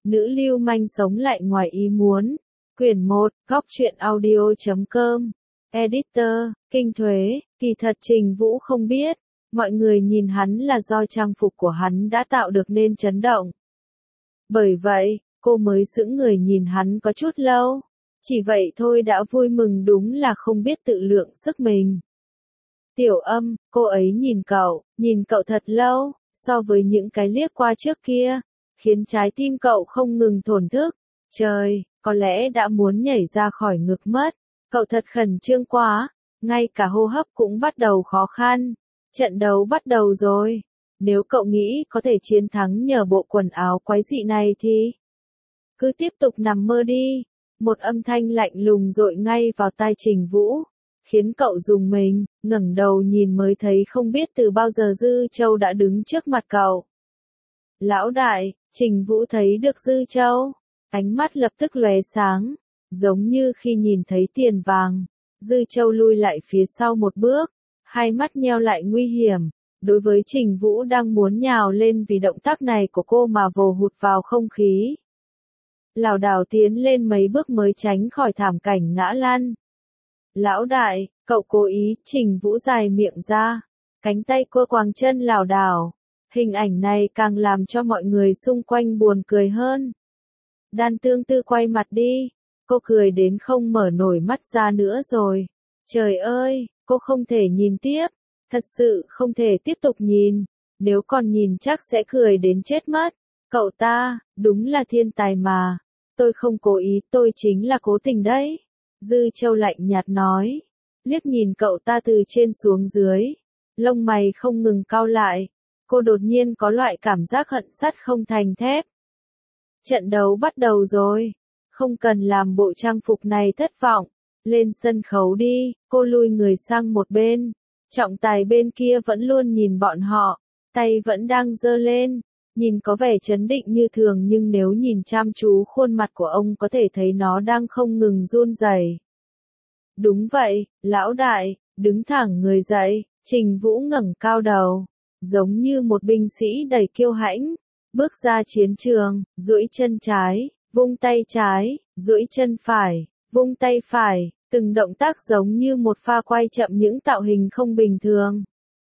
Nữ lưu manh sống lại ngoài ý muốn. Quyển 1, góc truyện audio.com. Editor, Kinh Thuế. Kỳ thật Trình Vũ không biết, mọi người nhìn hắn là do trang phục của hắn đã tạo được nên chấn động. Bởi vậy, cô mới sững người nhìn hắn có chút lâu. Chỉ vậy thôi đã vui mừng, đúng là không biết tự lượng sức mình. Tiểu Âm, cô ấy nhìn cậu thật lâu, so với những cái liếc qua trước kia, khiến trái tim cậu không ngừng thổn thức. Trời, có lẽ đã muốn nhảy ra khỏi ngực mất. Cậu thật khẩn trương quá, ngay cả hô hấp cũng bắt đầu khó khăn. Trận đấu bắt đầu rồi. Nếu cậu nghĩ có thể chiến thắng nhờ bộ quần áo quái dị này thì cứ tiếp tục nằm mơ đi. Một âm thanh lạnh lùng dội ngay vào tai Trình Vũ, khiến cậu rùng mình, ngẩng đầu nhìn mới thấy không biết từ bao giờ Dư Châu đã đứng trước mặt cậu. Lão đại, Trình Vũ thấy được Dư Châu, ánh mắt lập tức lóe sáng, giống như khi nhìn thấy tiền vàng. Dư Châu lui lại phía sau một bước, hai mắt nheo lại nguy hiểm. Đối với Trình Vũ đang muốn nhào lên vì động tác này của cô mà vồ hụt vào không khí. Lảo đảo tiến lên mấy bước mới tránh khỏi thảm cảnh ngã lăn. Lão đại, cậu cố ý. Trình Vũ dài miệng ra, cánh tay cô quàng chân lảo đảo. Hình ảnh này càng làm cho mọi người xung quanh buồn cười hơn. Đan Tương Tư quay mặt đi, cô cười đến không mở nổi mắt ra nữa rồi. Trời ơi, cô không thể nhìn tiếp, thật sự không thể tiếp tục nhìn, nếu còn nhìn chắc sẽ cười đến chết mất. Cậu ta, đúng là thiên tài mà, tôi không cố ý, tôi chính là cố tình đấy. Dư Châu lạnh nhạt nói, liếc nhìn cậu ta từ trên xuống dưới, lông mày không ngừng cau lại, cô đột nhiên có loại cảm giác hận sắt không thành thép. Trận đấu bắt đầu rồi, không cần làm bộ trang phục này thất vọng, lên sân khấu đi. Cô lùi người sang một bên, trọng tài bên kia vẫn luôn nhìn bọn họ, tay vẫn đang giơ lên, nhìn có vẻ trấn định như thường nhưng nếu nhìn chăm chú khuôn mặt của ông có thể thấy nó đang không ngừng run rẩy. Đúng vậy, lão đại, đứng thẳng người dậy. Trình Vũ ngẩng cao đầu, giống như một binh sĩ đầy kiêu hãnh, bước ra chiến trường, duỗi chân trái, vung tay trái, duỗi chân phải, vung tay phải, từng động tác giống như một pha quay chậm những tạo hình không bình thường.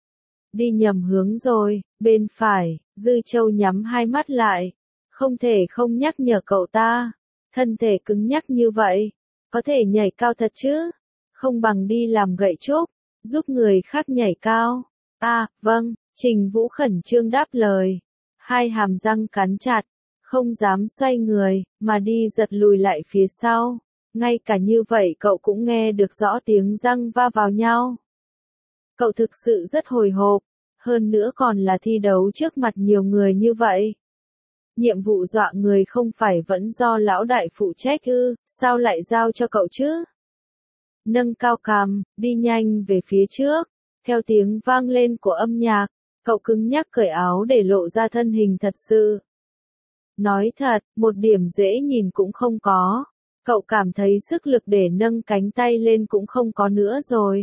Đi nhầm hướng rồi, bên phải. Dư Châu nhắm hai mắt lại, không thể không nhắc nhở cậu ta, thân thể cứng nhắc như vậy, có thể nhảy cao thật chứ, không bằng đi làm gậy trúc, giúp người khác nhảy cao. Vâng. Trình Vũ khẩn trương đáp lời, hai hàm răng cắn chặt, không dám xoay người, mà đi giật lùi lại phía sau. Ngay cả như vậy cậu cũng nghe được rõ tiếng răng va vào nhau. Cậu thực sự rất hồi hộp, hơn nữa còn là thi đấu trước mặt nhiều người như vậy. Nhiệm vụ dọa người không phải vẫn do lão đại phụ trách ư, sao lại giao cho cậu chứ? Nâng cao cằm, đi nhanh về phía trước, theo tiếng vang lên của âm nhạc, cậu cứng nhắc cởi áo để lộ ra thân hình thật sự. Nói thật, một điểm dễ nhìn cũng không có, cậu cảm thấy sức lực để nâng cánh tay lên cũng không có nữa rồi.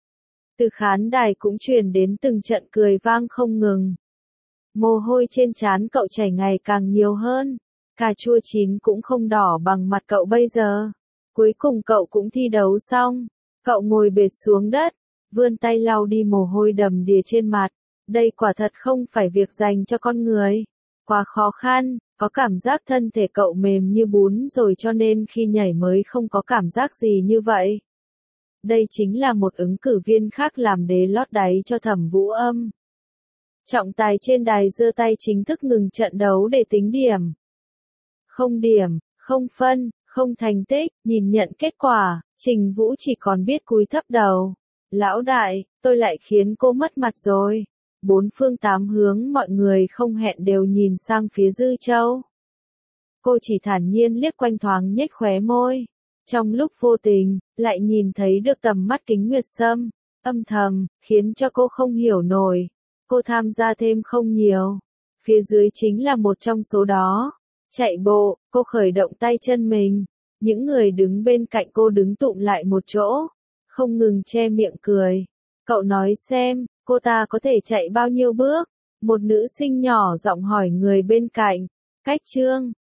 Từ khán đài cũng truyền đến từng trận cười vang không ngừng. Mồ hôi trên trán cậu chảy ngày càng nhiều hơn, cà chua chín cũng không đỏ bằng mặt cậu bây giờ. Cuối cùng cậu cũng thi đấu xong, cậu ngồi bệt xuống đất, vươn tay lau đi mồ hôi đầm đìa trên mặt. Đây quả thật không phải việc dành cho con người, quá khó khăn, có cảm giác thân thể cậu mềm như bún rồi cho nên khi nhảy mới không có cảm giác gì như vậy. Đây chính là một ứng cử viên khác làm đế lót đáy cho Thẩm Vũ Âm. Trọng tài trên đài giơ tay chính thức ngừng trận đấu để tính điểm. Không điểm, không phân, không thành tích, nhìn nhận kết quả, Trình Vũ chỉ còn biết cúi thấp đầu. Lão đại, tôi lại khiến cô mất mặt rồi. Bốn phương tám hướng mọi người không hẹn đều nhìn sang phía Dư Châu. Cô chỉ thản nhiên liếc quanh thoáng nhếch khóe môi. Trong lúc vô tình, lại nhìn thấy được tầm mắt Kính Nguyệt Sâm, âm thầm, khiến cho cô không hiểu nổi. Cô tham gia thêm không nhiều. Phía dưới chính là một trong số đó. Chạy bộ, cô khởi động tay chân mình. Những người đứng bên cạnh cô đứng tụm lại một chỗ, không ngừng che miệng cười. Cậu nói xem, cô ta có thể chạy bao nhiêu bước? Một nữ sinh nhỏ giọng hỏi người bên cạnh. Cách chương